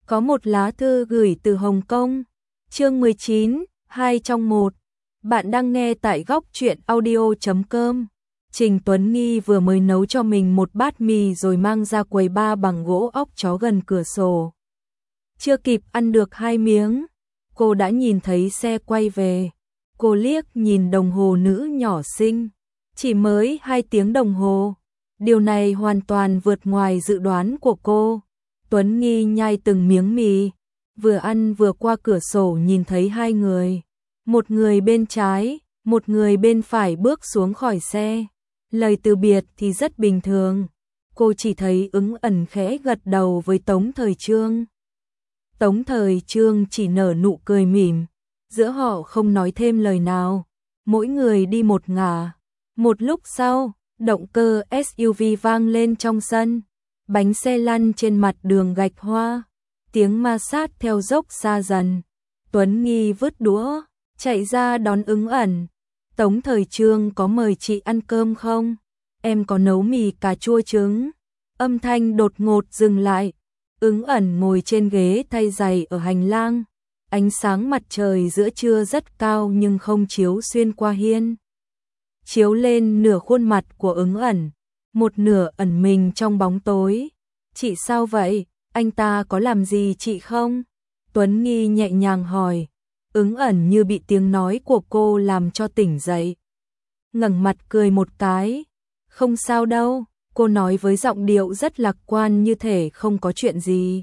Có một lá thư gửi từ Hồng Kông. Chương 19, 2 trong 1. Bạn đang nghe tại góc truyện audio.com. Trình Tuấn Nghi vừa mới nấu cho mình một bát mì rồi mang ra quầy bar bằng gỗ óc chó gần cửa sổ. Chưa kịp ăn được 2 miếng, cô đã nhìn thấy xe quay về. Cô liếc nhìn đồng hồ nữ nhỏ xinh. Chỉ mới 2 tiếng đồng hồ. Điều này hoàn toàn vượt ngoài dự đoán của cô. Tuấn Nghi nhai từng miếng mì, vừa ăn vừa qua cửa sổ nhìn thấy 2 người. Một người bên trái, một người bên phải bước xuống khỏi xe. Lời từ biệt thì rất bình thường. Cô chỉ thấy Ứng Ẩn khẽ gật đầu với Tống Thời Trương. Tống Thời Trương chỉ nở nụ cười mỉm. Giữa họ không nói thêm lời nào. Mỗi người đi một ngả. Một lúc sau, động cơ SUV vang lên trong sân. Bánh xe lăn trên mặt đường gạch hoa. Tiếng ma sát theo dốc xa dần. Tuấn Nghi vứt đũa, chạy ra đón Ứng Ẩn. Tống Thời Trương có mời chị ăn cơm không? Em có nấu mì cà chua trứng. Âm thanh đột ngột dừng lại. Ứng Ẩn ngồi trên ghế thay giày ở hành lang. Ánh sáng mặt trời giữa trưa rất cao nhưng không chiếu xuyên qua hiên. Chiếu lên nửa khuôn mặt của Ứng Ẩn, một nửa ẩn mình trong bóng tối. Chị sao vậy? Anh ta có làm gì chị không? Tuấn Nghi nhẹ nhàng hỏi. Ứng Ẩn như bị tiếng nói của cô làm cho tỉnh dậy. Ngẩng mặt cười một cái. Không sao đâu, cô nói với giọng điệu rất lạc quan như thể không có chuyện gì.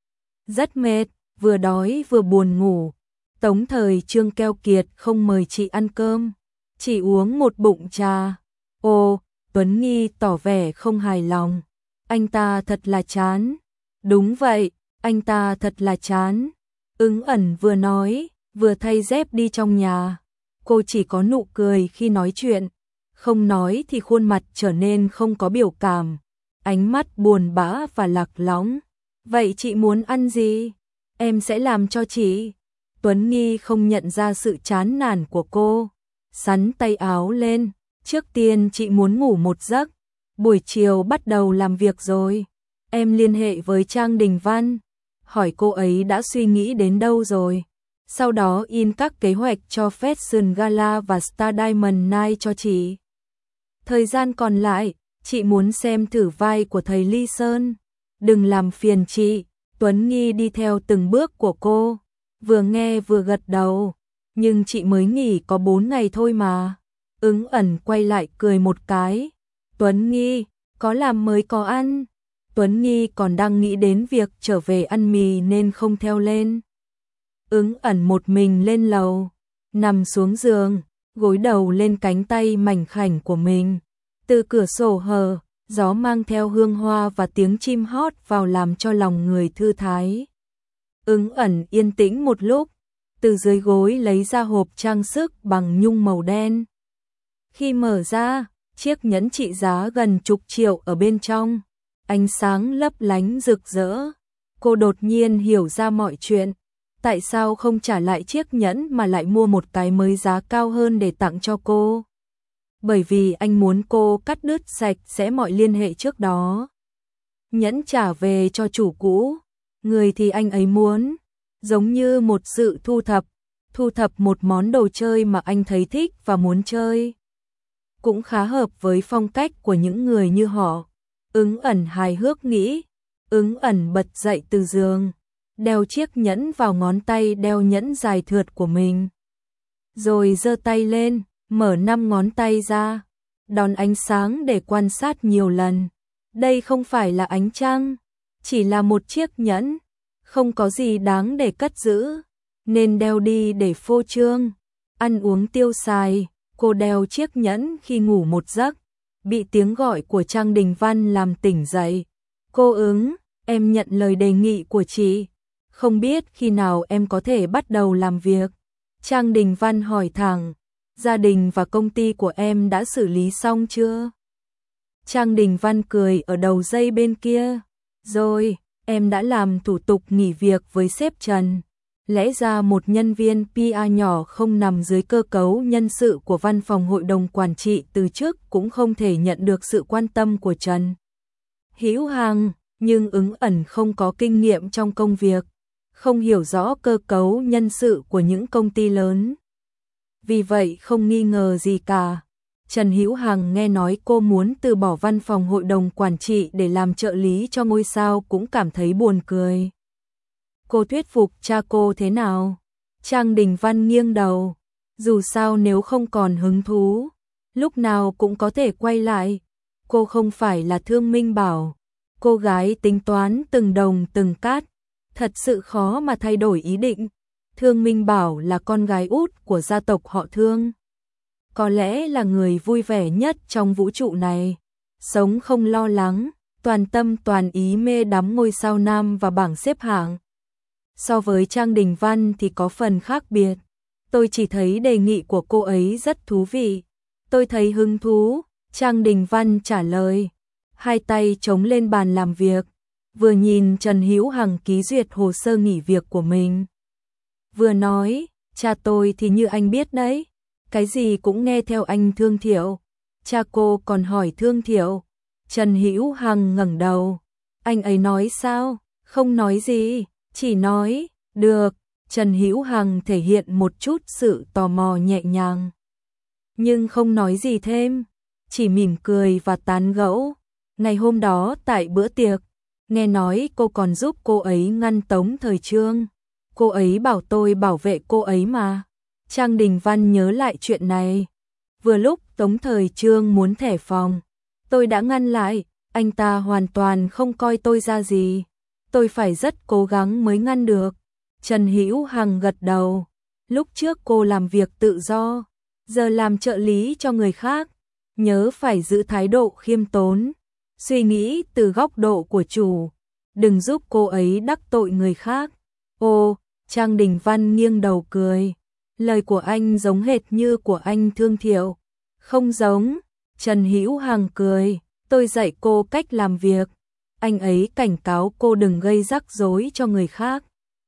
Rất mệt, vừa đói vừa buồn ngủ. Tống Thời Trương keo kiệt không mời chị ăn cơm, chỉ uống một bụng trà. Ồ, Tuấn Nghi tỏ vẻ không hài lòng. Anh ta thật là chán. Đúng vậy, anh ta thật là chán. Ứng Ẩn vừa nói, vừa thay dép đi trong nhà. Cô chỉ có nụ cười khi nói chuyện, không nói thì khuôn mặt trở nên không có biểu cảm, ánh mắt buồn bã và lạc lõng. Vậy chị muốn ăn gì? Em sẽ làm cho chị. Tuấn Nghi không nhận ra sự chán nản của cô, xắn tay áo lên. Trước tiên chị muốn ngủ một giấc, buổi chiều bắt đầu làm việc rồi. Em liên hệ với Trang Đình Văn, hỏi cô ấy đã suy nghĩ đến đâu rồi. Sau đó in các kế hoạch cho Fashion Gala và Star Diamond Night cho chị. Thời gian còn lại, chị muốn xem thử vai của thầy Ly Sơn. Đừng làm phiền chị. Tuấn Nghi đi theo từng bước của cô, vừa nghe vừa gật đầu. Nhưng chị mới nghỉ có 4 ngày thôi mà. Ứng Ẩn quay lại cười một cái. Tuấn Nghi, có làm mới có ăn. Tuấn Nghi còn đang nghĩ đến việc trở về ăn mì nên không theo lên. Ứng Ẩn một mình lên lầu, nằm xuống giường, gối đầu lên cánh tay mảnh khảnh của mình. Từ cửa sổ hờ, gió mang theo hương hoa và tiếng chim hót vào làm cho lòng người thư thái. Ứng Ẩn yên tĩnh một lúc, từ dưới gối lấy ra hộp trang sức bằng nhung màu đen. Khi mở ra, chiếc nhẫn trị giá gần chục triệu ở bên trong, ánh sáng lấp lánh rực rỡ. Cô đột nhiên hiểu ra mọi chuyện. Tại sao không trả lại chiếc nhẫn mà lại mua một cái mới giá cao hơn để tặng cho cô? Bởi vì anh muốn cô cắt đứt sạch sẽ mọi liên hệ trước đó. Nhẫn trả về cho chủ cũ, người thì anh ấy muốn, giống như một sự thu thập một món đồ chơi mà anh thấy thích và muốn chơi. Cũng khá hợp với phong cách của những người như họ. Ứng Ẩn hài hước nghĩ. Ứng Ẩn bật dậy từ giường, đeo chiếc nhẫn vào ngón tay đeo nhẫn dài thượt của mình. Rồi giơ tay lên, mở 5 ngón tay ra, đón ánh sáng để quan sát nhiều lần. Đây không phải là ánh trăng, chỉ là một chiếc nhẫn, không có gì đáng để cất giữ, nên đeo đi để phô trương, ăn uống tiêu xài. Cô đeo chiếc nhẫn khi ngủ một giấc, bị tiếng gọi của Trang Đình Văn làm tỉnh dậy. Cô Ứng, em nhận lời đề nghị của chị. Không biết khi nào em có thể bắt đầu làm việc? Trang Đình Văn hỏi thẳng. Gia đình và công ty của em đã xử lý xong chưa? Trang Đình Văn cười ở đầu dây bên kia. Rồi, em đã làm thủ tục nghỉ việc với sếp Trần. Lẽ ra một nhân viên PR nhỏ không nằm dưới cơ cấu nhân sự của văn phòng hội đồng quản trị từ chức cũng không thể nhận được sự quan tâm của Trần Hữu Hằng, nhưng Ứng Ẩn không có kinh nghiệm trong công việc, không hiểu rõ cơ cấu nhân sự của những công ty lớn. Vì vậy không nghi ngờ gì cả. Trần Hữu Hằng nghe nói cô muốn từ bỏ văn phòng hội đồng quản trị để làm trợ lý cho ngôi sao cũng cảm thấy buồn cười. Cô thuyết phục cha cô thế nào? Trang Đình Văn nghiêng đầu. Dù sao nếu không còn hứng thú, lúc nào cũng có thể quay lại. Cô không phải là Thương Minh Bảo. Cô gái tính toán từng đồng từng cát. Thật sự khó mà thay đổi ý định. Thương Minh Bảo là con gái út của gia tộc họ Thương. Có lẽ là người vui vẻ nhất trong vũ trụ này. Sống không lo lắng, toàn tâm toàn ý mê đắm ngôi sao nam và bảng xếp hạng. So với Trang Đình Văn thì có phần khác biệt. Tôi chỉ thấy đề nghị của cô ấy rất thú vị. Tôi thấy hứng thú, Trang Đình Văn trả lời. Hai tay chống lên bàn làm việc, vừa nhìn Trần Hữu Hằng ký duyệt hồ sơ nghỉ việc của mình. Vừa nói, cha tôi thì như anh biết đấy, cái gì cũng nghe theo anh Thương Thiệu. Cha cô còn hỏi Thương Thiệu. Trần Hữu Hằng ngẩng đầu. Anh ấy nói sao? Không nói gì, chỉ nói, được. Trần Hữu Hằng thể hiện một chút sự tò mò nhẹ nhàng. Nhưng không nói gì thêm, chỉ mỉm cười và tán gẫu. Ngày hôm đó tại bữa tiệc, nghe nói cô còn giúp cô ấy ngăn Tống Thời Trương. Cô ấy bảo tôi bảo vệ cô ấy mà. Trang Đình Văn nhớ lại chuyện này. Vừa lúc Tống Thời Trương muốn thẻ phòng, tôi đã ngăn lại, anh ta hoàn toàn không coi tôi ra gì. Tôi phải rất cố gắng mới ngăn được. Trần Hữu Hằng gật đầu. Lúc trước cô làm việc tự do, giờ làm trợ lý cho người khác. Nhớ phải giữ thái độ khiêm tốn, suy nghĩ từ góc độ của chủ, đừng giúp cô ấy đắc tội người khác. Ô, Trang Đình Văn nghiêng đầu cười. Lời của anh giống hệt như của anh Thương Thiệu. Không giống. Trần Hữu Hằng cười. Tôi dạy cô cách làm việc. Anh ấy cảnh cáo cô đừng gây rắc rối cho người khác.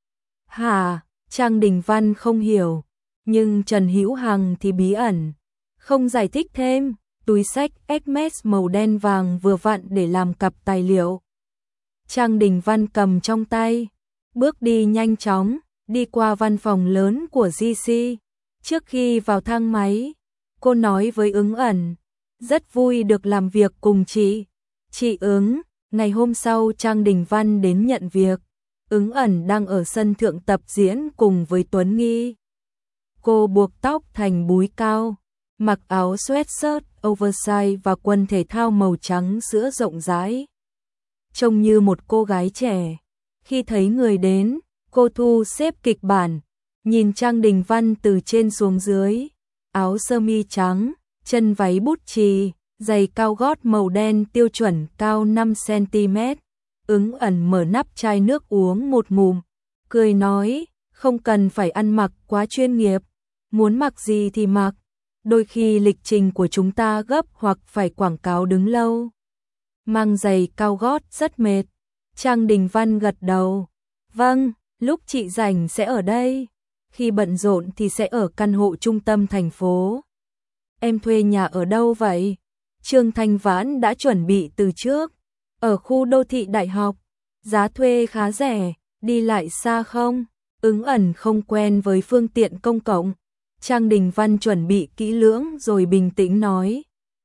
Hả? Trang Đình Văn không hiểu. Nhưng Trần Hữu Hằng thì bí ẩn, không giải thích thêm. Túi xách Hermes màu đen vàng vừa vặn để làm cặp tài liệu. Trang Đình Văn cầm trong tay, bước đi nhanh chóng, đi qua văn phòng lớn của GC. Trước khi vào thang máy, cô nói với Ứng Ẩn, rất vui được làm việc cùng chị. Chị Ứng. Ngày hôm sau Trang Đình Văn đến nhận việc. Ứng Ẩn đang ở sân thượng tập diễn cùng với Tuấn Nghi. Cô buộc tóc thành búi cao, mặc áo sweatshirt oversize và quần thể thao màu trắng sữa rộng rãi. Trông như một cô gái trẻ. Khi thấy người đến, cô thu xếp kịch bản, nhìn Trang Đình Văn từ trên xuống dưới. Áo sơ mi trắng, chân váy bút chì, giày cao gót màu đen tiêu chuẩn cao 5 cm. Ứng Ẩn mở nắp chai nước uống một ngụm, cười nói, không cần phải ăn mặc quá chuyên nghiệp, muốn mặc gì thì mặc. Đôi khi lịch trình của chúng ta gấp hoặc phải quảng cáo đứng lâu. Mang giày cao gót rất mệt. Trang Đình Văn gật đầu. Vâng, lúc chị rảnh sẽ ở đây. Khi bận rộn thì sẽ ở căn hộ trung tâm thành phố. Em thuê nhà ở đâu vậy? Trương Thanh Vãn đã chuẩn bị từ trước. Ở khu đô thị đại học. Giá thuê khá rẻ, đi lại xa không? Ứng Ẩn không quen với phương tiện công cộng. Trang Đình Văn chuẩn bị kỹ lưỡng rồi bình tĩnh nói.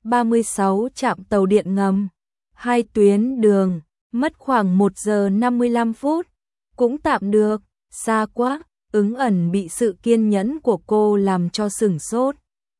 36 trạm tàu điện ngầm, 2 tuyến đường, mất khoảng 1 giờ 55 phút. Cũng tạm được, xa quá. Ứng Ẩn bị sự kiên nhẫn của cô làm cho sửng sốt.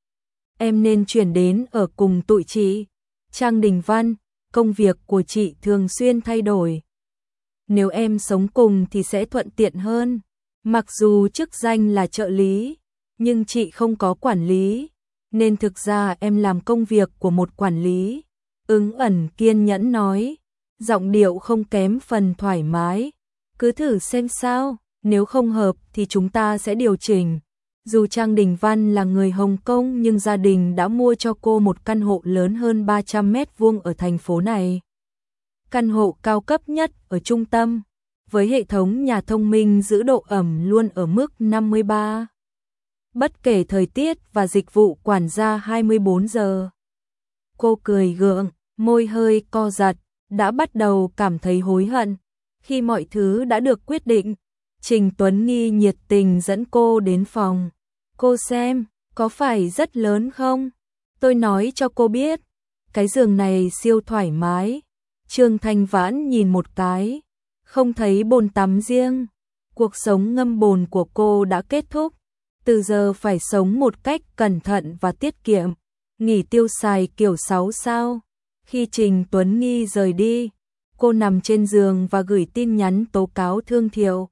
Em nên chuyển đến ở cùng tụi chị. Trang Đình Văn, công việc của chị thường xuyên thay đổi. Nếu em sống cùng thì sẽ thuận tiện hơn. Mặc dù chức danh là trợ lý, nhưng chị không có quản lý, nên thực ra em làm công việc của một quản lý. Ứng Ẩn kiên nhẫn nói, giọng điệu không kém phần thoải mái. Cứ thử xem sao, nếu không hợp thì chúng ta sẽ điều chỉnh. Dù Trang Đình Văn là người Hồng Kông nhưng gia đình đã mua cho cô một căn hộ lớn hơn 300 mét vuông ở thành phố này. Căn hộ cao cấp nhất ở trung tâm, với hệ thống nhà thông minh giữ độ ẩm luôn ở mức 53. Bất kể thời tiết và dịch vụ quản gia 24 giờ. Cô cười gượng, môi hơi co giật, đã bắt đầu cảm thấy hối hận. Khi mọi thứ đã được quyết định, Trình Tuấn Nghi nhiệt tình dẫn cô đến phòng. Cô xem, có phải rất lớn không? Tôi nói cho cô biết, cái giường này siêu thoải mái. Trương Thanh Vãn nhìn một cái, không thấy bồn tắm riêng. Cuộc sống ngâm bồn của cô đã kết thúc, từ giờ phải sống một cách cẩn thận và tiết kiệm, nghỉ tiêu xài kiểu 6 sao. Khi Trình Tuấn Nghi rời đi, cô nằm trên giường và gửi tin nhắn tố cáo Thương Thiệu.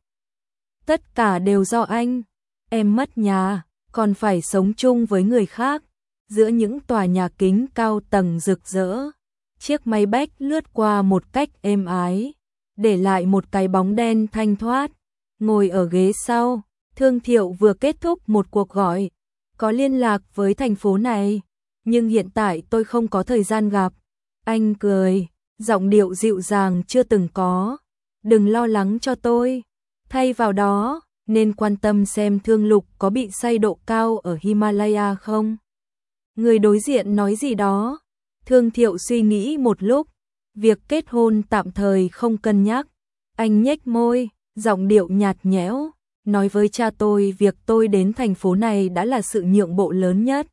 Tất cả đều do anh, em mất nhà, còn phải sống chung với người khác, giữa những tòa nhà kính cao tầng rực rỡ. Chiếc máy bách lướt qua một cách êm ái, để lại một cái bóng đen thanh thoát. Ngồi ở ghế sau, Thương Thiệu vừa kết thúc một cuộc gọi, có liên lạc với thành phố này, nhưng hiện tại tôi không có thời gian gặp. Anh cười, giọng điệu dịu dàng chưa từng có. Đừng lo lắng cho tôi, thay vào đó, nên quan tâm xem Thương Lục có bị say độ cao ở Himalaya không. Người đối diện nói gì đó. Thương Thiệu suy nghĩ một lúc, việc kết hôn tạm thời không cân nhắc. Anh nhếch môi, giọng điệu nhạt nhẽo, nói với cha tôi việc tôi đến thành phố này đã là sự nhượng bộ lớn nhất.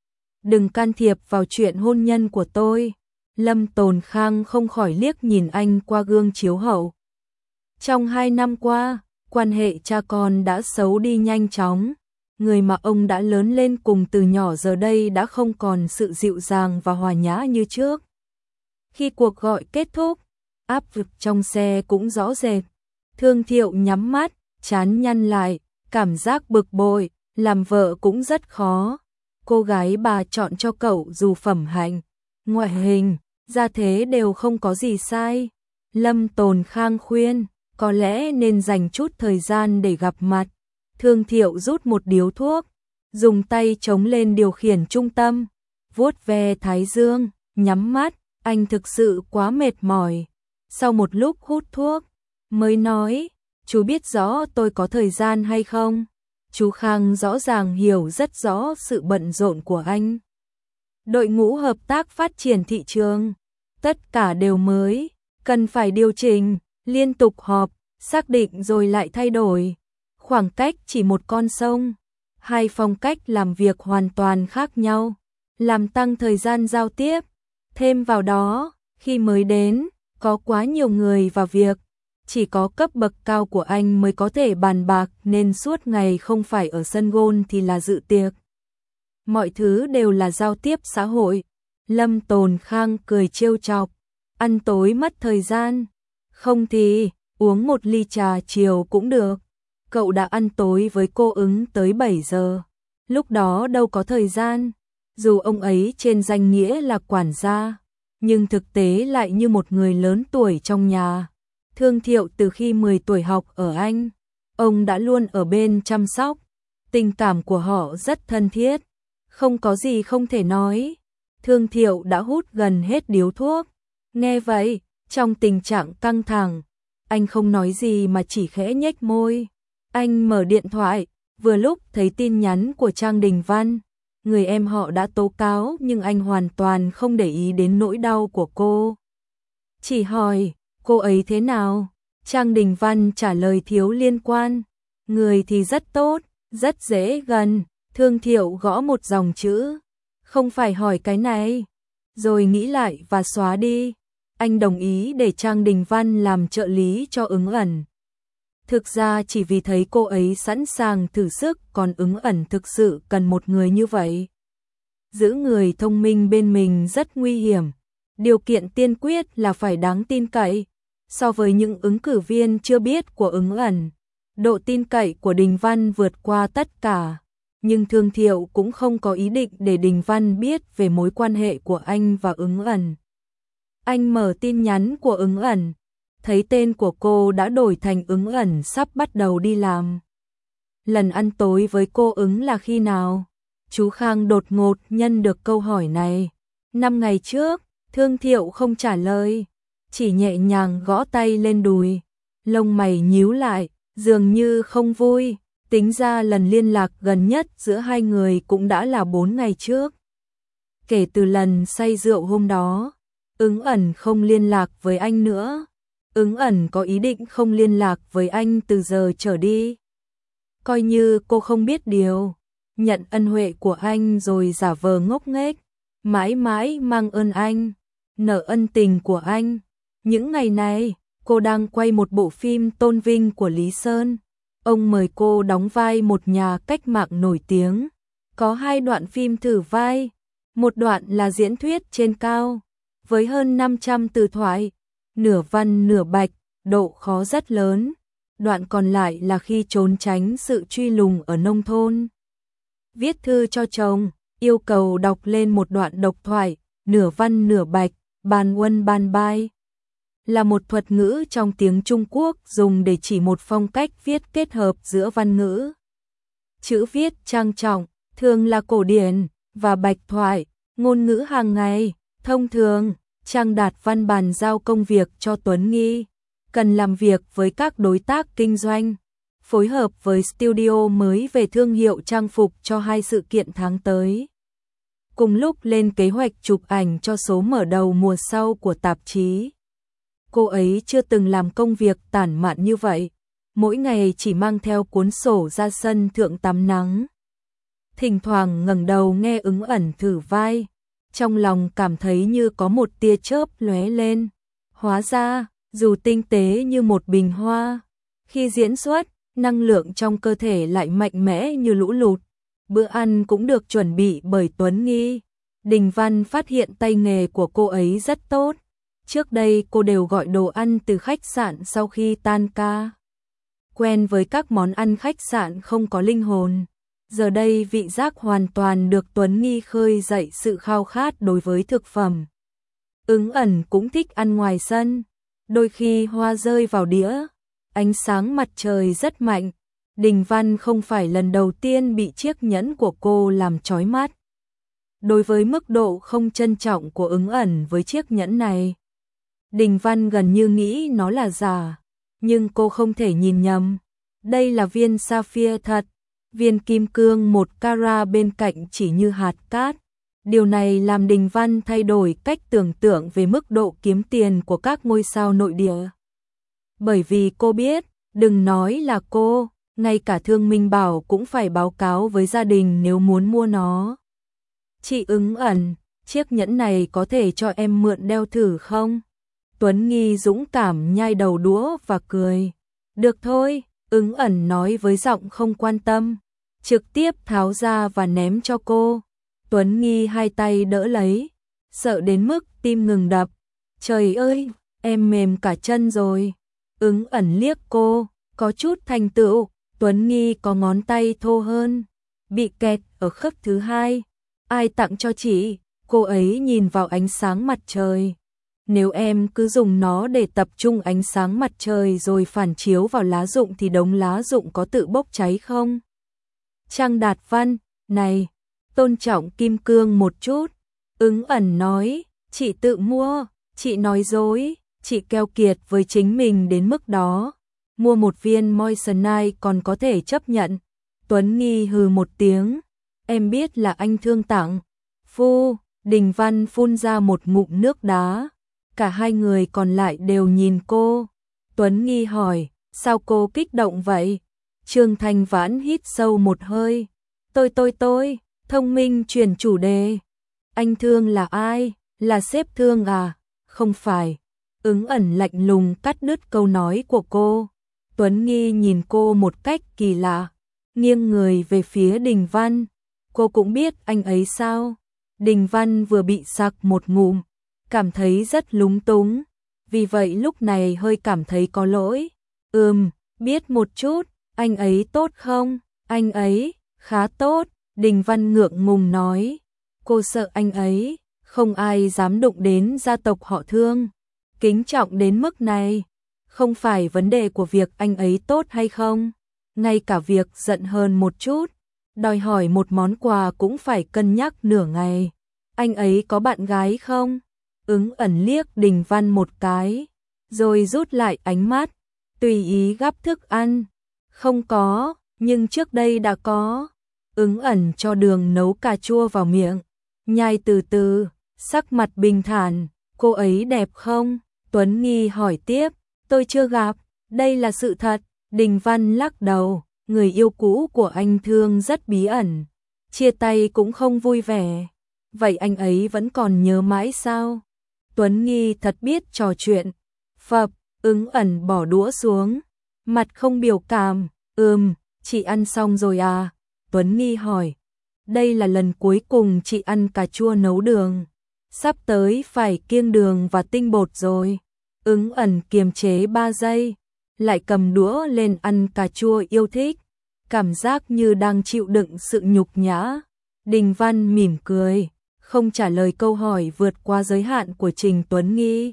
Đừng can thiệp vào chuyện hôn nhân của tôi. Lâm Tồn Khang không khỏi liếc nhìn anh qua gương chiếu hậu. Trong 2 năm qua, quan hệ cha con đã xấu đi nhanh chóng. Người mà ông đã lớn lên cùng từ nhỏ giờ đây đã không còn sự dịu dàng và hòa nhã như trước. Khi cuộc gọi kết thúc, áp lực trong xe cũng rõ rệt. Thương Thiệu nhắm mắt, trán nhăn lại, cảm giác bực bội, làm vợ cũng rất khó. Cô gái bà chọn cho cậu dù phẩm hạnh, ngoại hình, gia thế đều không có gì sai. Lâm Tồn Khang khuyên, có lẽ nên dành chút thời gian để gặp mặt. Thương Thiệu rút một điếu thuốc, dùng tay chống lên điều khiển trung tâm, vuốt ve thái dương, nhắm mắt, anh thực sự quá mệt mỏi. Sau một lúc hút thuốc, mới nói, chú biết rõ tôi có thời gian hay không? Chú Khang rõ ràng hiểu rất rõ sự bận rộn của anh. Đội ngũ hợp tác phát triển thị trường, tất cả đều mới, cần phải điều chỉnh, liên tục họp, xác định rồi lại thay đổi. Khoảng cách chỉ một con sông, hai phong cách làm việc hoàn toàn khác nhau, làm tăng thời gian giao tiếp. Thêm vào đó, khi mới đến, có quá nhiều người và việc, chỉ có cấp bậc cao của anh mới có thể bàn bạc nên suốt ngày không phải ở sân golf thì là dự tiệc. Mọi thứ đều là giao tiếp xã hội. Lâm Tồn Khang cười trêu chọc, ăn tối mất thời gian, không thì uống một ly trà chiều cũng được. Cậu đã ăn tối với cô Ứng tới 7 giờ, lúc đó đâu có thời gian. Dù ông ấy trên danh nghĩa là quản gia, nhưng thực tế lại như một người lớn tuổi trong nhà. Thương Thiệu từ khi 10 tuổi học ở Anh, ông đã luôn ở bên chăm sóc. Tình cảm của họ rất thân thiết, không có gì không thể nói. Thương Thiệu đã hút gần hết điếu thuốc. Nghe vậy, trong tình trạng căng thẳng, anh không nói gì mà chỉ khẽ nhếch môi. Anh mở điện thoại, vừa lúc thấy tin nhắn của Trang Đình Văn. Người em họ đã tố cáo nhưng anh hoàn toàn không để ý đến nỗi đau của cô. Chỉ hỏi, cô ấy thế nào? Trang Đình Văn trả lời thiếu liên quan. Người thì rất tốt, rất dễ gần. Thương Thiệu gõ một dòng chữ. Không phải hỏi cái này. Rồi nghĩ lại và xóa đi. Anh đồng ý để Trang Đình Văn làm trợ lý cho Ứng Ẩn. Thực ra chỉ vì thấy cô ấy sẵn sàng thử sức, còn Ứng Ẩn thực sự cần một người như vậy. Giữ người thông minh bên mình rất nguy hiểm. Điều kiện tiên quyết là phải đáng tin cậy. So với những ứng cử viên chưa biết của Ứng Ẩn, độ tin cậy của Đình Văn vượt qua tất cả. Nhưng Thương Thiệu cũng không có ý định để Đình Văn biết về mối quan hệ của anh và Ứng Ẩn. Anh mở tin nhắn của Ứng Ẩn, thấy tên của cô đã đổi thành Ứng Ẩn sắp bắt đầu đi làm. Lần ăn tối với cô Ứng là khi nào? Chú Khang đột ngột nhân được câu hỏi này. 5 ngày trước. Thương Thiệu không trả lời, chỉ nhẹ nhàng gõ tay lên đùi. Lông mày nhíu lại, dường như không vui. Tính ra lần liên lạc gần nhất giữa hai người cũng đã là 4 ngày trước. Kể từ lần say rượu hôm đó, Ứng Ẩn không liên lạc với anh nữa. Ứng ẩn có ý định không liên lạc với anh từ giờ trở đi. Coi như cô không biết điều, nhận ân huệ của anh rồi giả vờ ngốc nghếch, mãi mãi mang ơn anh, nợ ân tình của anh. Những ngày này, cô đang quay một bộ phim tôn vinh của Lý Sơn. Ông mời cô đóng vai một nhà cách mạng nổi tiếng. Có 2 đoạn phim thử vai, một đoạn là diễn thuyết trên cao, với hơn 500 từ thoại, nửa văn nửa bạch, độ khó rất lớn. Đoạn còn lại là khi trốn tránh sự truy lùng ở nông thôn. Viết thư cho chồng, yêu cầu đọc lên một đoạn độc thoại, nửa văn nửa bạch, bàn quân bàn bai. Là một thuật ngữ trong tiếng Trung Quốc dùng để chỉ một phong cách viết kết hợp giữa văn ngữ. Chữ viết trang trọng, thường là cổ điển, và bạch thoại, ngôn ngữ hàng ngày, thông thường. Trang Đạt Văn bàn giao công việc cho Tuấn Nghi, cần làm việc với các đối tác kinh doanh, phối hợp với studio mới về thương hiệu trang phục cho 2 sự kiện tháng tới. Cùng lúc lên kế hoạch chụp ảnh cho số mở đầu mùa sau của tạp chí. Cô ấy chưa từng làm công việc tản mạn như vậy, mỗi ngày chỉ mang theo cuốn sổ ra sân thượng tắm nắng. Thỉnh thoảng ngẩng đầu nghe Ứng ẩn thử vai, trong lòng cảm thấy như có một tia chớp lóe lên. Hóa ra, dù tinh tế như một bình hoa, khi diễn xuất, năng lượng trong cơ thể lại mạnh mẽ như lũ lụt. Bữa ăn cũng được chuẩn bị bởi Tuấn Nghi. Đình Văn phát hiện tay nghề của cô ấy rất tốt. Trước đây cô đều gọi đồ ăn từ khách sạn sau khi tan ca. Quen với các món ăn khách sạn không có linh hồn. Giờ đây vị giác hoàn toàn được Tuấn Nghi khơi dậy sự khao khát đối với thực phẩm. Ứng ẩn cũng thích ăn ngoài sân. Đôi khi hoa rơi vào đĩa, ánh sáng mặt trời rất mạnh. Đình Văn không phải lần đầu tiên bị chiếc nhẫn của cô làm chói mắt. Đối với mức độ không trân trọng của Ứng ẩn với chiếc nhẫn này, Đình Văn gần như nghĩ nó là giả, nhưng cô không thể nhìn nhầm. Đây là viên sapphire thật, viên kim cương 1 carat bên cạnh chỉ như hạt cát. Điều này làm Đình Văn thay đổi cách tưởng tượng về mức độ kiếm tiền của các ngôi sao nội địa. Bởi vì cô biết, đừng nói là cô, ngay cả Thương Minh Bảo cũng phải báo cáo với gia đình nếu muốn mua nó. Chị Ứng ẩn, chiếc nhẫn này có thể cho em mượn đeo thử không? Tuấn Nghi dũng cảm nhai đầu đũa và cười. Được thôi, Ứng ẩn nói với giọng không quan tâm, trực tiếp tháo ra và ném cho cô. Tuấn Nghi 2 tay đỡ lấy, sợ đến mức tim ngừng đập. Trời ơi, em mềm cả chân rồi. Ứng ẩn liếc cô, có chút thành tựu. Tuấn Nghi có ngón tay thô hơn, bị kẹt ở khớp thứ 2. Ai tặng cho chị? Cô ấy nhìn vào ánh sáng mặt trời. Nếu em cứ dùng nó để tập trung ánh sáng mặt trời rồi phản chiếu vào lá rụng thì đống lá rụng có tự bốc cháy không? Trang Đạt Văn, này, tôn trọng kim cương một chút. Ứng ẩn nói, chị tự mua, chị nói dối, chị keo kiệt với chính mình đến mức đó. Mua một viên moissanite còn có thể chấp nhận. Tuấn Nghi hừ một tiếng, em biết là anh Thương tặng. Phu, Đình Văn phun ra một ngụm nước đá. Cả 2 người còn lại đều nhìn cô. Tuấn Nghi hỏi, sao cô kích động vậy? Trương Thanh Vãn hít sâu một hơi. Tôi, thông minh chuyển chủ đề. Anh Thương là ai? Là sếp Thương à? Không phải. Ứng ẩn lạnh lùng cắt đứt câu nói của cô. Tuấn Nghi nhìn cô một cách kỳ lạ, nghiêng người về phía Đình Văn. Cô cũng biết anh ấy sao? Đình Văn vừa bị sặc một ngụm, cảm thấy rất lúng túng, vì vậy lúc này hơi cảm thấy có lỗi. Biết một chút. Anh ấy tốt không? Anh ấy khá tốt, Đình Văn ngượng ngùng nói. Cô sợ anh ấy, không ai dám đụng đến gia tộc họ Thương. Kính trọng đến mức này, không phải vấn đề của việc anh ấy tốt hay không, ngay cả việc giận hơn một chút, đòi hỏi một món quà cũng phải cân nhắc nửa ngày. Anh ấy có bạn gái không? Ứng ẩn liếc Đình Văn một cái, rồi rút lại ánh mắt, tùy ý gắp thức ăn. Không có, nhưng trước đây đã có. Ứng ẩn cho đường nấu cà chua vào miệng, nhai từ từ, sắc mặt bình thản. Cô ấy đẹp không? Tuấn Nghi hỏi tiếp. Tôi chưa gặp, đây là sự thật. Đình Văn lắc đầu, người yêu cũ của anh Thương rất bí ẩn, chia tay cũng không vui vẻ. Vậy anh ấy vẫn còn nhớ mãi sao? Tuấn Nghi thật biết trò chuyện. Phập, Ứng Ẩn bỏ đũa xuống, mặt không biểu cảm. Chị ăn xong rồi à? Tuấn Nghi hỏi. Đây là lần cuối cùng chị ăn cà chua nấu đường. Sắp tới phải kiêng đường và tinh bột rồi. Ứng Ẩn kiềm chế 3 giây, lại cầm đũa lên ăn cà chua yêu thích, cảm giác như đang chịu đựng sự nhục nhã. Đình Văn mỉm cười, không trả lời câu hỏi vượt qua giới hạn của Trình Tuấn Nghi.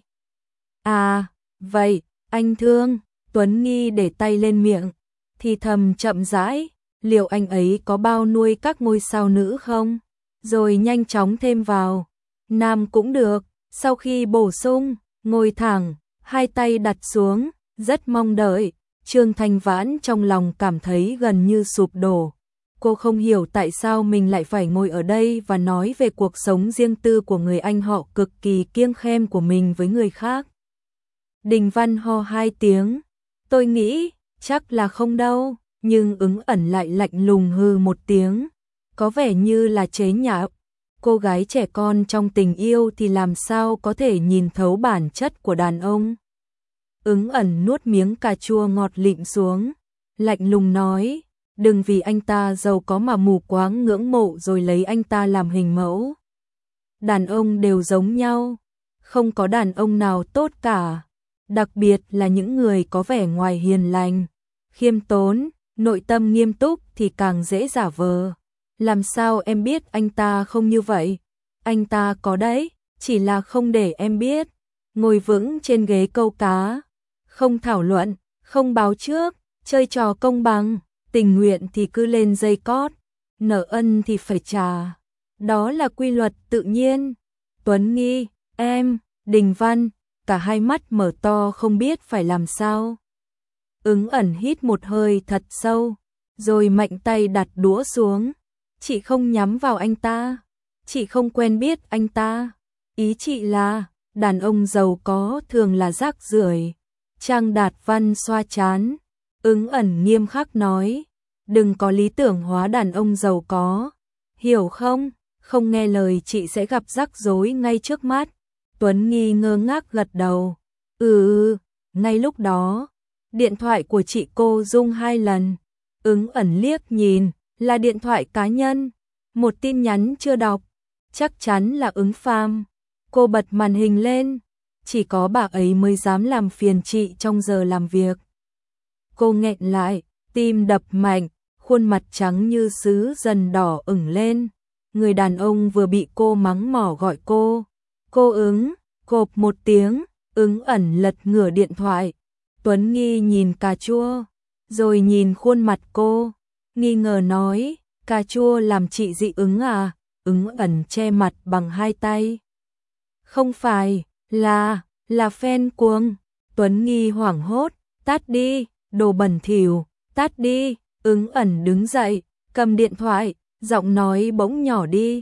À, vậy, anh Thương. Tuấn Nghi để tay lên miệng, thì thầm chậm rãi, liệu anh ấy có bao nuôi các ngôi sao nữ không? Rồi nhanh chóng thêm vào, nam cũng được. Sau khi bổ sung, ngồi thẳng, hai tay đặt xuống, rất mong đợi. Trương Thanh Vãn trong lòng cảm thấy gần như sụp đổ. Cô không hiểu tại sao mình lại phải ngồi ở đây và nói về cuộc sống riêng tư của người anh họ cực kỳ kiêng khem của mình với người khác. Đình Văn ho 2 tiếng. Tôi nghĩ, chắc là không đâu, nhưng Ứng Ẩn lại lạnh lùng hừ 1 tiếng. Có vẻ như là chế nhạo. Cô gái trẻ con trong tình yêu thì làm sao có thể nhìn thấu bản chất của đàn ông. Ứng Ẩn nuốt miếng cà chua ngọt lịm xuống, lạnh lùng nói, đừng vì anh ta giàu có mà mù quáng ngưỡng mộ rồi lấy anh ta làm hình mẫu. Đàn ông đều giống nhau, không có đàn ông nào tốt cả, đặc biệt là những người có vẻ ngoài hiền lành, khiêm tốn, nội tâm nghiêm túc thì càng dễ giả vờ. Làm sao em biết anh ta không như vậy? Anh ta có đấy, chỉ là không để em biết. Ngồi vững trên ghế câu cá, không thảo luận, không báo trước, chơi trò công bằng, tình nguyện thì cứ lên dây cót, nợ ân thì phải trả. Đó là quy luật tự nhiên. Tuấn Nghi, em, Đình Văn, cả hai mắt mở to không biết phải làm sao. Ứng Ẩn hít một hơi thật sâu, rồi mạnh tay đặt đũa xuống. Chị không nhắm vào anh ta, chị không quen biết anh ta. Ý chị là, đàn ông giàu có thường là rác rưởi. Trang Đạt Văn xoa chán. Ứng Ẩn nghiêm khắc nói, đừng có lý tưởng hóa đàn ông giàu có, hiểu không? Không nghe lời chị sẽ gặp rắc rối ngay trước mắt. Tuấn Nghi ngơ ngác gật đầu. Ngay lúc đó, điện thoại của chị cô rung 2 lần. Ứng Ẩn liếc nhìn, là điện thoại cá nhân, một tin nhắn chưa đọc, chắc chắn là Ứng Pham. Cô bật màn hình lên, chỉ có bà ấy mới dám làm phiền chị trong giờ làm việc. Cô nghẹn lại, tim đập mạnh, khuôn mặt trắng như sứ dần đỏ ửng lên. Người đàn ông vừa bị cô mắng mỏ gọi cô. Cô Ứng, cộp 1 tiếng, Ứng Ẩn lật ngửa điện thoại. Tuấn Nghi nhìn cà chua, rồi nhìn khuôn mặt cô, nghi ngờ nói, cà chua làm chị dị ứng à? Ứng Ẩn che mặt bằng 2 tay. Không phải, là fan cuồng. Tuấn Nghi hoảng hốt, tắt đi, đồ bẩn thỉu, tắt đi. Ứng Ẩn đứng dậy, cầm điện thoại, giọng nói bỗng nhỏ đi.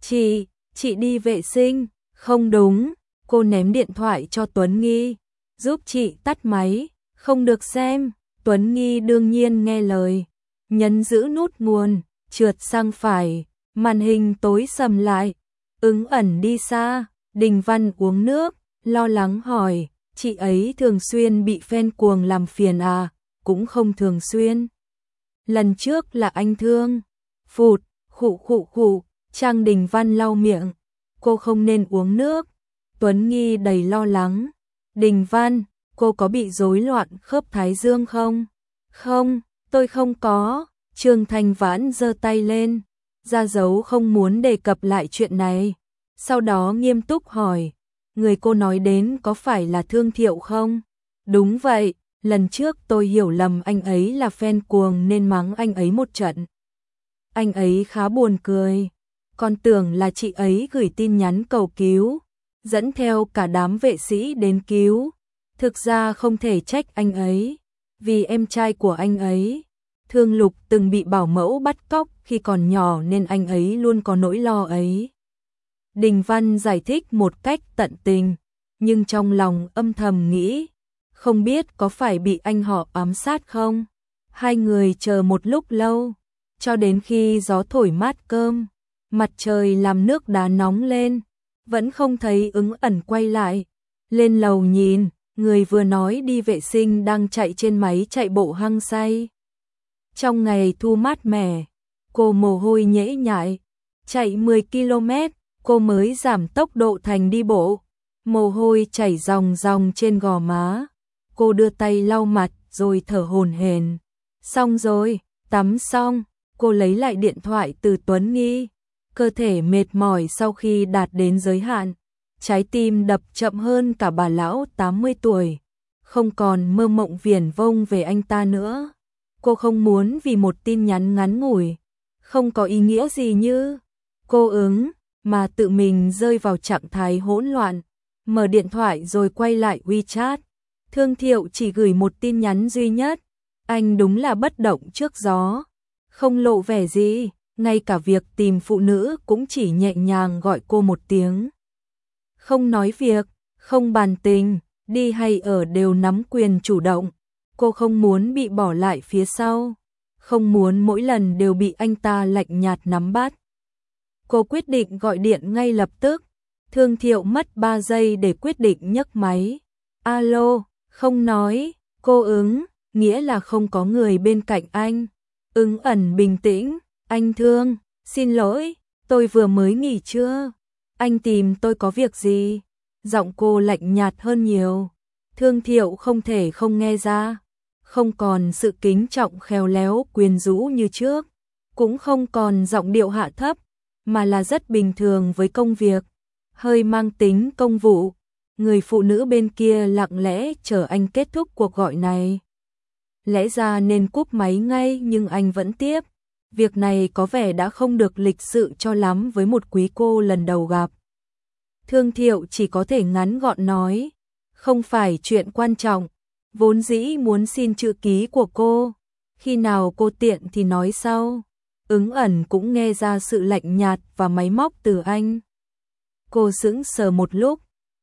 Chị đi vệ sinh. Không đúng, cô ném điện thoại cho Tuấn Nghi, giúp chị tắt máy, không được xem. Tuấn Nghi đương nhiên nghe lời, nhấn giữ nút nguồn, trượt sang phải, màn hình tối sầm lại. Ứng Ẩn đi xa. Đình Văn uống nước, lo lắng hỏi, chị ấy thường xuyên bị fan cuồng làm phiền à? Cũng không thường xuyên. Lần trước là anh Thương. Phụt, khụ. Trang Đình Văn lau miệng, cô không nên uống nước. Tuấn Nghi đầy lo lắng. Đình Văn, cô có bị rối loạn khớp thái dương không? Không, tôi không có. Trương Thanh Vãn giơ tay lên, ra dấu không muốn đề cập lại chuyện này. Sau đó nghiêm túc hỏi, người cô nói đến có phải là Thương Thiệu không? Đúng vậy, lần trước tôi hiểu lầm anh ấy là fan cuồng nên mắng anh ấy một trận. Anh ấy khá buồn cười, còn tưởng là chị ấy gửi tin nhắn cầu cứu, dẫn theo cả đám vệ sĩ đến cứu. Thực ra không thể trách anh ấy, vì em trai của anh ấy, Thương Lục, từng bị bảo mẫu bắt cóc khi còn nhỏ nên anh ấy luôn có nỗi lo ấy. Đình Văn giải thích một cách tận tình, nhưng trong lòng âm thầm nghĩ, không biết có phải bị anh họ ám sát không? Hai người chờ một lúc lâu, cho đến khi gió thổi mát cơm, mặt trời làm nước đá nóng lên, vẫn không thấy Ứng Ẩn quay lại. Lên lầu nhìn, người vừa nói đi vệ sinh đang chạy trên máy chạy bộ hăng say. Trong ngày thu mát mẻ, cô mồ hôi nhễ nhại, chạy 10 km, cô mới giảm tốc độ thành đi bộ. Mồ hôi chảy ròng ròng trên gò má. Cô đưa tay lau mặt rồi thở hổn hển. Xong rồi, tắm xong, cô lấy lại điện thoại từ Tuấn Nghi. Cơ thể mệt mỏi sau khi đạt đến giới hạn. Trái tim đập chậm hơn cả bà lão 80 tuổi. Không còn mơ mộng viển vông về anh ta nữa. Cô không muốn vì một tin nhắn ngắn ngủi, không có ý nghĩa gì như cô Ứng, mà tự mình rơi vào trạng thái hỗn loạn. Mở điện thoại rồi quay lại WeChat. Thương Thiệu chỉ gửi một tin nhắn duy nhất. Anh đúng là bất động trước gió. Không lộ vẻ gì, ngay cả việc tìm phụ nữ cũng chỉ nhẹ nhàng gọi cô một tiếng. Không nói việc, không bàn tình, đi hay ở đều nắm quyền chủ động. Cô không muốn bị bỏ lại phía sau, không muốn mỗi lần đều bị anh ta lạnh nhạt nắm bắt. Cô quyết định gọi điện ngay lập tức. Thương Thiệu mất 3 giây để quyết định nhấc máy. Alo, không nói, cô Ứng, nghĩa là không có người bên cạnh anh. Ứng Ẩn bình tĩnh, anh Thương, xin lỗi, tôi vừa mới nghỉ trưa. Anh tìm tôi có việc gì? Giọng cô lạnh nhạt hơn nhiều. Thương Thiệu không thể không nghe ra. Không còn sự kính trọng khéo léo quyến rũ như trước. Cũng không còn giọng điệu hạ thấp, mà là rất bình thường với công việc. Hơi mang tính công vụ. Người phụ nữ bên kia lặng lẽ chờ anh kết thúc cuộc gọi này. Lẽ ra nên cúp máy ngay nhưng anh vẫn tiếp. Việc này có vẻ đã không được lịch sự cho lắm với một quý cô lần đầu gặp. Thương Thiệu chỉ có thể ngắn gọn nói. Không phải chuyện quan trọng. Vốn dĩ muốn xin chữ ký của cô. Khi nào cô tiện thì nói sau. Ứng Ẩn cũng nghe ra sự lạnh nhạt và máy móc từ anh. Cô sững sờ một lúc.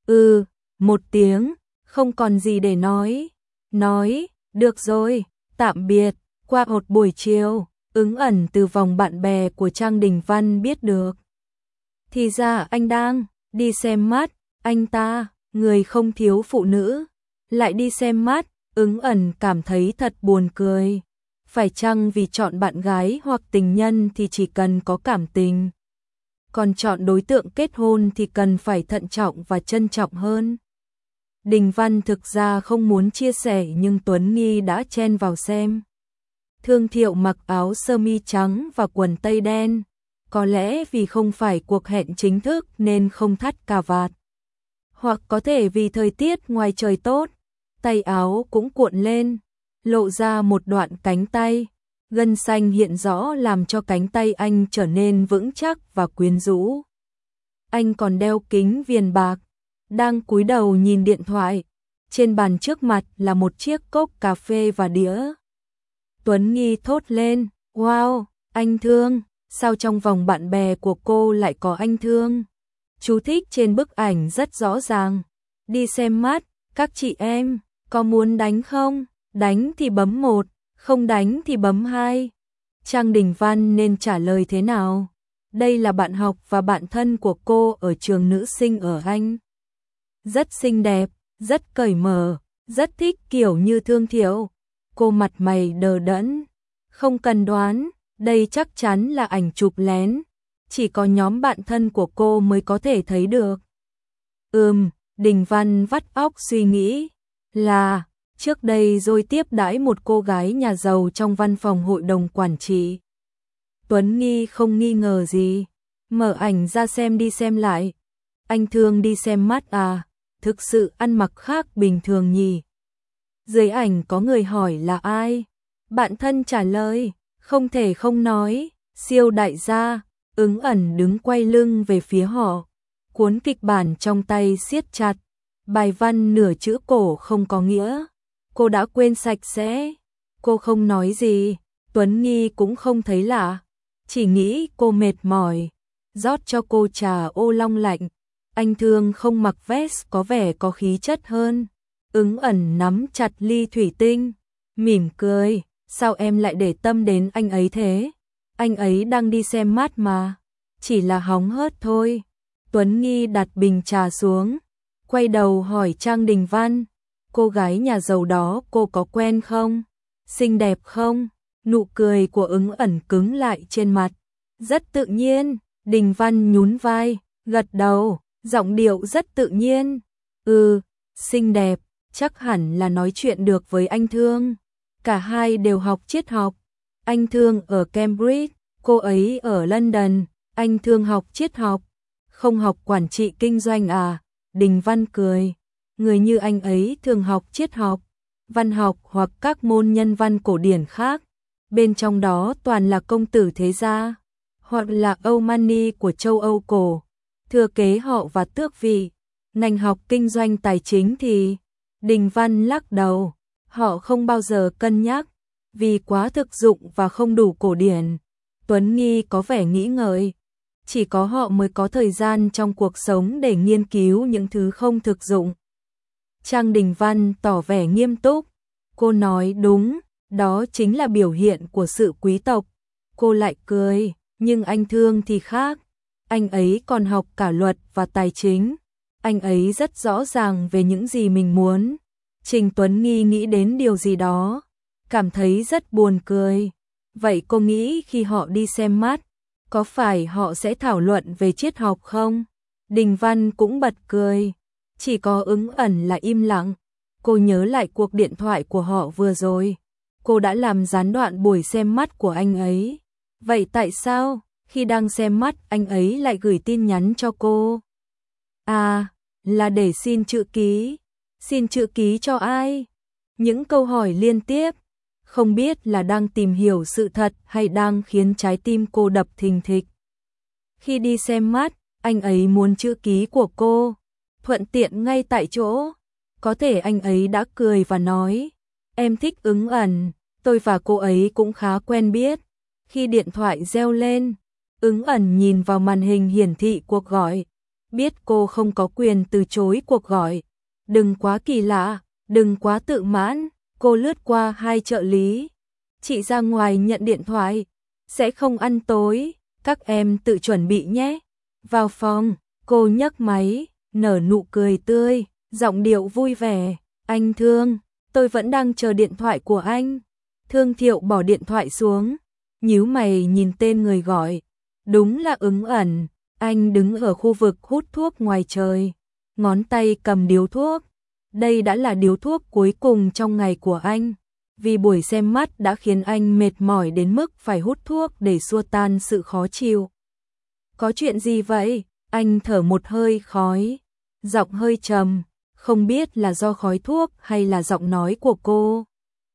Một tiếng, không còn gì để nói. Nói, được rồi, tạm biệt. Qua một buổi chiều, Ứng Ẩn từ vòng bạn bè của Trang Đình Văn biết được. Thì ra anh đang đi xem mắt, anh ta, người không thiếu phụ nữ, lại đi xem mắt. Ứng Ẩn cảm thấy thật buồn cười. Phải chăng vì chọn bạn gái hoặc tình nhân thì chỉ cần có cảm tình, còn chọn đối tượng kết hôn thì cần phải thận trọng và trân trọng hơn. Đình Văn thực ra không muốn chia sẻ nhưng Tuấn Nghi đã chen vào xem. Thương Thiệu mặc áo sơ mi trắng và quần tây đen. Có lẽ vì không phải cuộc hẹn chính thức nên không thắt cà vạt. Hoặc có thể vì thời tiết ngoài trời tốt, tay áo cũng cuộn lên, lộ ra một đoạn cánh tay. Gân xanh hiện rõ làm cho cánh tay anh trở nên vững chắc và quyến rũ. Anh còn đeo kính viền bạc, đang cúi đầu nhìn điện thoại. Trên bàn trước mặt là một chiếc cốc cà phê và đĩa. Tuấn Nghi thốt lên, wow, anh Thương, sao trong vòng bạn bè của cô lại có anh Thương? Chú thích trên bức ảnh rất rõ ràng. Đi xem mắt, các chị em, có muốn đánh không? Đánh thì bấm 1, không đánh thì bấm 2. Trang Đình Văn nên trả lời thế nào? Đây là bạn học và bạn thân của cô ở trường nữ sinh ở Anh. Rất xinh đẹp, rất cởi mở, rất thích kiểu như Thương Thiệu. Cô mặt mày đờ đẫn. Không cần đoán, đây chắc chắn là ảnh chụp lén. Chỉ có nhóm bạn thân của cô mới có thể thấy được. Đình Văn vắt óc suy nghĩ. Là, trước đây rồi tiếp đãi một cô gái nhà giàu trong văn phòng hội đồng quản trị. Tuấn Nghi không nghi ngờ gì. Mở ảnh ra xem đi xem lại. Anh Thương đi xem mắt à? Thực sự ăn mặc khác bình thường nhỉ? Dưới ảnh có người hỏi là ai? Bạn thân trả lời, không thể không nói, siêu đại gia. Ứng Ẩn đứng quay lưng về phía họ, cuốn kịch bản trong tay siết chặt. Bài văn nửa chữ cổ không có nghĩa. Cô đã quên sạch sẽ. Cô không nói gì. Tuấn Nghi cũng không thấy lạ, chỉ nghĩ cô mệt mỏi. Rót cho cô trà ô long lạnh. Anh Thương không mặc vest có vẻ có khí chất hơn. Ứng ẩn nắm chặt ly thủy tinh, mỉm cười, sao em lại để tâm đến anh ấy thế? Anh ấy đang đi xem mát mà, chỉ là hóng hớt thôi. Tuấn Nghi đặt bình trà xuống, quay đầu hỏi Trang Đình Văn, cô gái nhà giàu đó cô có quen không? Xinh đẹp không? Nụ cười của Ứng ẩn cứng lại trên mặt. Rất tự nhiên, Đình Văn nhún vai, gật đầu, giọng điệu rất tự nhiên. Xinh đẹp, chắc hẳn là nói chuyện được với anh Thương. Cả hai đều học triết học. Anh Thương ở Cambridge, cô ấy ở London. Anh Thương học triết học, không học quản trị kinh doanh à? Đình Văn cười. Người như anh ấy thường học triết học, văn học hoặc các môn nhân văn cổ điển khác. Bên trong đó toàn là công tử thế gia, hoặc là Âu Mani của châu Âu cổ, thừa kế họ và tước vị. Ngành học kinh doanh tài chính thì Đình Văn lắc đầu, họ không bao giờ cân nhắc, vì quá thực dụng và không đủ cổ điển. Tuấn Nghi có vẻ nghĩ ngợi, chỉ có họ mới có thời gian trong cuộc sống để nghiên cứu những thứ không thực dụng. Trang Đình Văn tỏ vẻ nghiêm túc, cô nói đúng, đó chính là biểu hiện của sự quý tộc. Cô lại cười, nhưng anh Thương thì khác, anh ấy còn học cả luật và tài chính. Anh ấy rất rõ ràng về những gì mình muốn. Trình Tuấn Nghi nghĩ đến điều gì đó, cảm thấy rất buồn cười. Vậy cô nghĩ khi họ đi xem mắt, có phải họ sẽ thảo luận về triết học không? Đình Văn cũng bật cười, chỉ có Ứng ẩn là im lặng. Cô nhớ lại cuộc điện thoại của họ vừa rồi, cô đã làm gián đoạn buổi xem mắt của anh ấy. Vậy tại sao, khi đang xem mắt anh ấy lại gửi tin nhắn cho cô? À, là để xin chữ ký. Xin chữ ký cho ai? Những câu hỏi liên tiếp, không biết là đang tìm hiểu sự thật hay đang khiến trái tim cô đập thình thịch. Khi đi xem mắt, anh ấy muốn chữ ký của cô, thuận tiện ngay tại chỗ. Có thể anh ấy đã cười và nói, em thích Ứng ẩn, tôi và cô ấy cũng khá quen biết. Khi điện thoại reo lên, Ứng ẩn nhìn vào màn hình hiển thị cuộc gọi, biết cô không có quyền từ chối cuộc gọi. Đừng quá kỳ lạ, đừng quá tự mãn. Cô lướt qua hai trợ lý. Chị ra ngoài nhận điện thoại, sẽ không ăn tối, các em tự chuẩn bị nhé. Vào phòng, cô nhấc máy, nở nụ cười tươi, giọng điệu vui vẻ. Anh Thương, tôi vẫn đang chờ điện thoại của anh. Thương Thiệu bỏ điện thoại xuống, nhíu mày nhìn tên người gọi. Đúng là Ứng ẩn, anh đứng ở khu vực hút thuốc ngoài trời, ngón tay cầm điếu thuốc. Đây đã là điếu thuốc cuối cùng trong ngày của anh, vì buổi xem mắt đã khiến anh mệt mỏi đến mức phải hút thuốc để xua tan sự khó chịu. Có chuyện gì vậy? Anh thở một hơi khói, giọng hơi trầm, không biết là do khói thuốc hay là giọng nói của cô.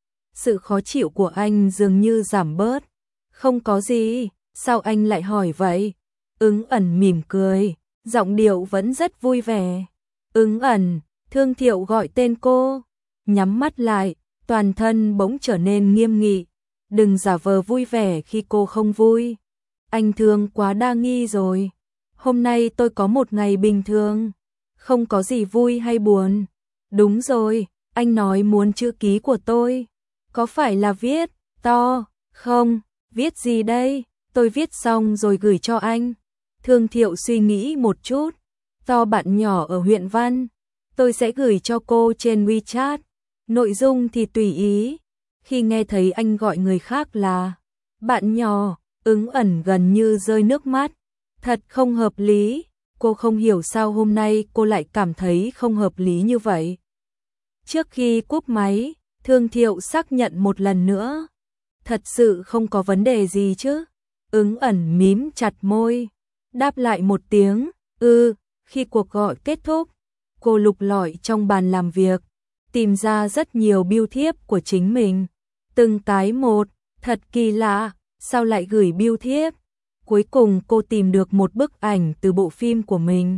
Sự khó chịu của anh dường như giảm bớt. Không có gì, sao anh lại hỏi vậy? Ứng ẩn mỉm cười, giọng điệu vẫn rất vui vẻ. Ứng ẩn, Thương Thiệu gọi tên cô, nhắm mắt lại, toàn thân bỗng trở nên nghiêm nghị. Đừng giả vờ vui vẻ khi cô không vui. Anh Thương quá đa nghi rồi. Hôm nay tôi có một ngày bình thường, không có gì vui hay buồn. Đúng rồi, anh nói muốn chữ ký của tôi. Có phải là viết to? Không, viết gì đây? Tôi viết xong rồi gửi cho anh. Thương Thiệu suy nghĩ một chút. To bạn nhỏ ở huyện Văn. Tôi sẽ gửi cho cô trên WeChat. Nội dung thì tùy ý. Khi nghe thấy anh gọi người khác là bạn nhỏ, Ứng ẩn gần như rơi nước mắt. Thật không hợp lý. Cô không hiểu sao hôm nay cô lại cảm thấy không hợp lý như vậy. Trước khi cúp máy, Thương Thiệu xác nhận một lần nữa. Thật sự không có vấn đề gì chứ? Ứng ẩn mím chặt môi, đáp lại một tiếng, Khi cuộc gọi kết thúc, cô lục lọi trong bàn làm việc, tìm ra rất nhiều bưu thiếp của chính mình. Từng cái một, thật kỳ lạ, sao lại gửi bưu thiếp? Cuối cùng cô tìm được một bức ảnh từ bộ phim của mình.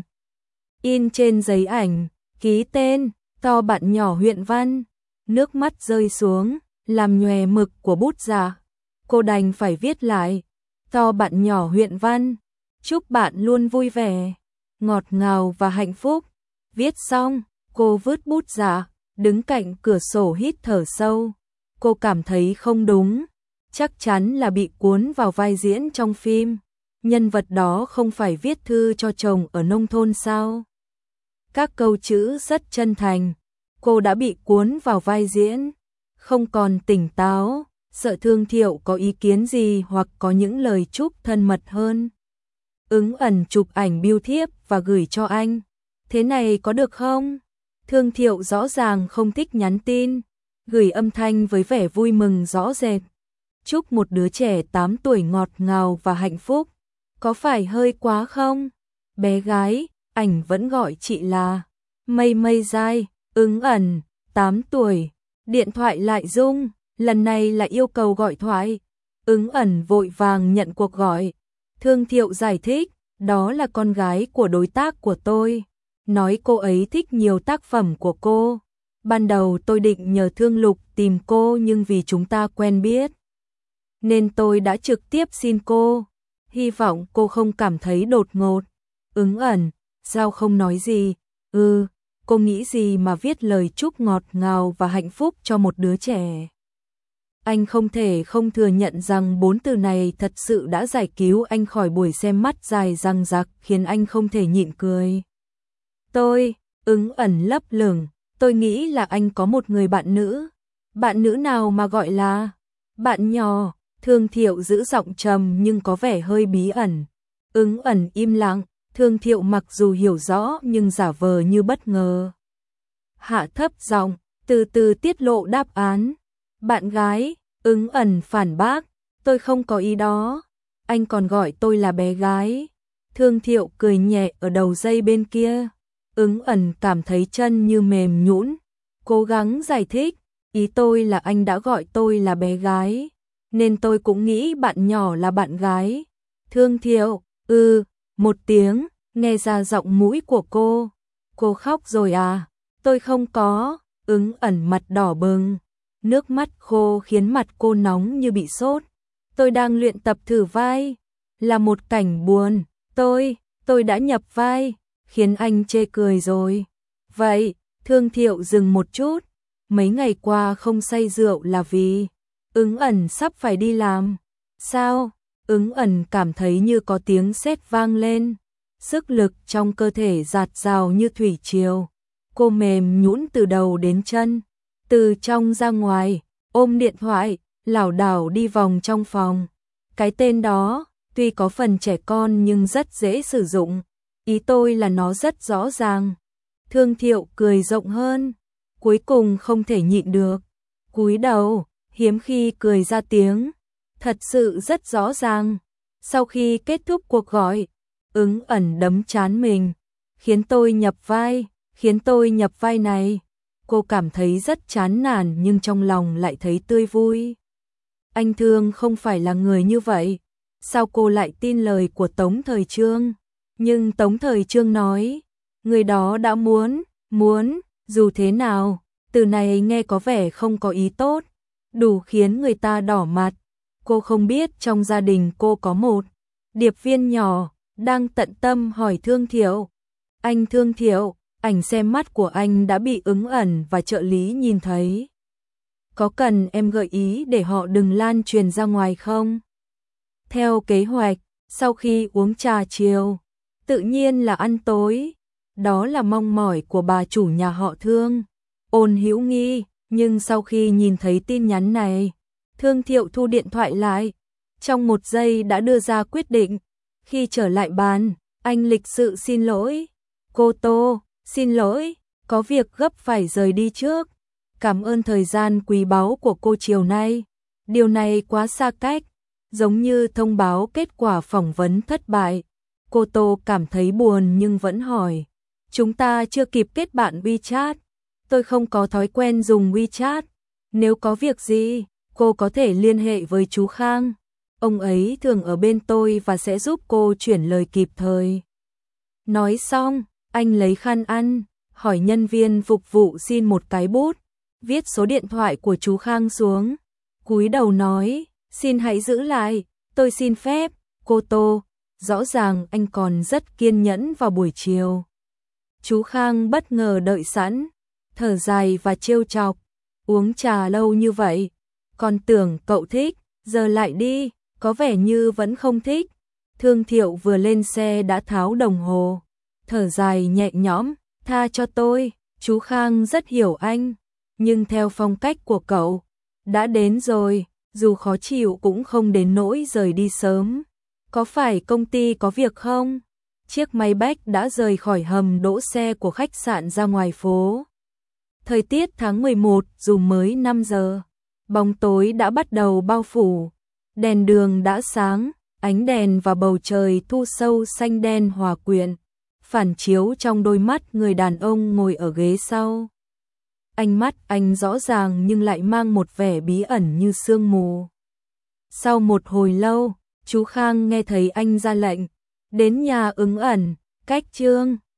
In trên giấy ảnh, ký tên, To bạn nhỏ huyện Văn. Nước mắt rơi xuống, làm nhòe mực của bút giả. Cô đành phải viết lại. To bạn nhỏ huyện Văn, chúc bạn luôn vui vẻ, ngọt ngào và hạnh phúc. Viết xong, cô vứt bút giả, đứng cạnh cửa sổ hít thở sâu. Cô cảm thấy không đúng, chắc chắn là bị cuốn vào vai diễn trong phim. Nhân vật đó không phải viết thư cho chồng ở nông thôn sao? Các câu chữ rất chân thành, cô đã bị cuốn vào vai diễn, không còn tỉnh táo, sợ Thương Thiệu có ý kiến gì hoặc có những lời chúc thân mật hơn. Ứng ẩn chụp ảnh bưu thiếp và gửi cho anh. Thế này có được không? Thương Thiệu rõ ràng không thích nhắn tin, gửi âm thanh với vẻ vui mừng rõ rệt. Chúc một đứa trẻ 8 tuổi ngọt ngào và hạnh phúc. Có phải hơi quá không? Bé gái, ảnh vẫn gọi chị là Mây Mây Giai. Ứng ẩn, 8 tuổi. Điện thoại lại rung, lần này là yêu cầu gọi thoại. Ứng ẩn vội vàng nhận cuộc gọi. Thương Thiệu giải thích, đó là con gái của đối tác của tôi. Nói cô ấy thích nhiều tác phẩm của cô. Ban đầu tôi định nhờ Thương Lục tìm cô nhưng vì chúng ta quen biết, nên tôi đã trực tiếp xin cô. Hy vọng cô không cảm thấy đột ngột. Ứng ẩn, sao không nói gì? Cô nghĩ gì mà viết lời chúc ngọt ngào và hạnh phúc cho một đứa trẻ? Anh không thể không thừa nhận rằng 4 từ này thật sự đã giải cứu anh khỏi buổi xem mắt dài dằng dặc, khiến anh không thể nhịn cười. Ứng ẩn lấp lửng, tôi nghĩ là anh có một người bạn nữ. Bạn nữ nào mà gọi là bạn nhỏ? Thương Thiệu giữ giọng trầm nhưng có vẻ hơi bí ẩn. Ứng ẩn im lặng, Thương Thiệu mặc dù hiểu rõ nhưng giả vờ như bất ngờ. Hạ thấp giọng, từ từ tiết lộ đáp án. Bạn gái. Ứng ẩn phản bác, tôi không có ý đó. Anh còn gọi tôi là bé gái. Thương Thiệu cười nhẹ ở đầu dây bên kia. Ứng ẩn cảm thấy chân như mềm nhũn, cố gắng giải thích, ý tôi là anh đã gọi tôi là bé gái, nên tôi cũng nghĩ bạn nhỏ là bạn gái. Thương Thiệu, một tiếng, nghe ra giọng mũi của cô. Cô khóc rồi à? Tôi không có. Ứng ẩn mặt đỏ bừng, nước mắt khô khiến mặt cô nóng như bị sốt. Tôi đang luyện tập thử vai, là một cảnh buồn. Tôi đã nhập vai, khiến anh chê cười rồi. Vậy, Thương Thiệu dừng một chút, mấy ngày qua không say rượu là vì Ứng ẩn sắp phải đi làm. Sao? Ứng ẩn cảm thấy như có tiếng sét vang lên, sức lực trong cơ thể dạt dào như thủy triều. Cô mềm nhũn từ đầu đến chân, từ trong ra ngoài, ôm điện thoại, lảo đảo đi vòng trong phòng. Cái tên đó, tuy có phần trẻ con nhưng rất dễ sử dụng. Ý tôi là nó rất rõ ràng. Thương Thiệu cười rộng hơn, cuối cùng không thể nhịn được. Cúi đầu, hiếm khi cười ra tiếng. Thật sự rất rõ ràng. Sau khi kết thúc cuộc gọi, Ứng ẩn đấm trán mình. Khiến tôi nhập vai này. Cô cảm thấy rất chán nản nhưng trong lòng lại thấy tươi vui. Anh Thương không phải là người như vậy. Sao cô lại tin lời của Tống Thời Trương? Nhưng Tống Thời Trương nói, người đó đã muốn, dù thế nào, từ này nghe có vẻ không có ý tốt, đủ khiến người ta đỏ mặt. Cô không biết trong gia đình cô có một điệp viên nhỏ, đang tận tâm hỏi Thương Thiệu. Anh Thương Thiệu, ảnh xem mắt của anh đã bị Ứng ẩn và trợ lý nhìn thấy. Có cần em gợi ý để họ đừng lan truyền ra ngoài không? Theo kế hoạch, sau khi uống trà chiều, tự nhiên là ăn tối. Đó là mong mỏi của bà chủ nhà họ Thương, Ôn Hữu Nghi. Nhưng sau khi nhìn thấy tin nhắn này, Thương Thiệu thu điện thoại lại. Trong 1 giây đã đưa ra quyết định. Khi trở lại bàn, anh lịch sự xin lỗi. Cô Tô, xin lỗi, có việc gấp phải rời đi trước. Cảm ơn thời gian quý báu của cô chiều nay. Điều này quá xa cách, giống như thông báo kết quả phỏng vấn thất bại. Cô Tô cảm thấy buồn nhưng vẫn hỏi. Chúng ta chưa kịp kết bạn WeChat. Tôi không có thói quen dùng WeChat. Nếu có việc gì, cô có thể liên hệ với chú Khang. Ông ấy thường ở bên tôi và sẽ giúp cô chuyển lời kịp thời. Nói xong, anh lấy khăn ăn, hỏi nhân viên phục vụ xin một cái bút, viết số điện thoại của chú Khang xuống. Cúi đầu nói, xin hãy giữ lại, tôi xin phép. Cô Tô, rõ ràng anh còn rất kiên nhẫn vào buổi chiều. Chú Khang bất ngờ đợi sẵn, thở dài và trêu chọc. Uống trà lâu như vậy, còn tưởng cậu thích, giờ lại đi, có vẻ như vẫn không thích. Thương Thiệu vừa lên xe đã tháo đồng hồ, thở dài nhẹ nhõm, tha cho tôi, chú Khang rất hiểu anh, nhưng theo phong cách của cậu, đã đến rồi, dù khó chịu cũng không đến nỗi rời đi sớm. Có phải công ty có việc không? Chiếc máy bách đã rời khỏi hầm đỗ xe của khách sạn ra ngoài phố. Thời tiết tháng 11 dù mới 5 giờ, bóng tối đã bắt đầu bao phủ, đèn đường đã sáng, ánh đèn và bầu trời thu sâu xanh đen hòa quyện, phản chiếu trong đôi mắt người đàn ông ngồi ở ghế sau. Ánh mắt anh rõ ràng nhưng lại mang một vẻ bí ẩn như sương mù. Sau một hồi lâu, chú Khang nghe thấy anh ra lệnh, đến nhà ứng ẩn, cách Trương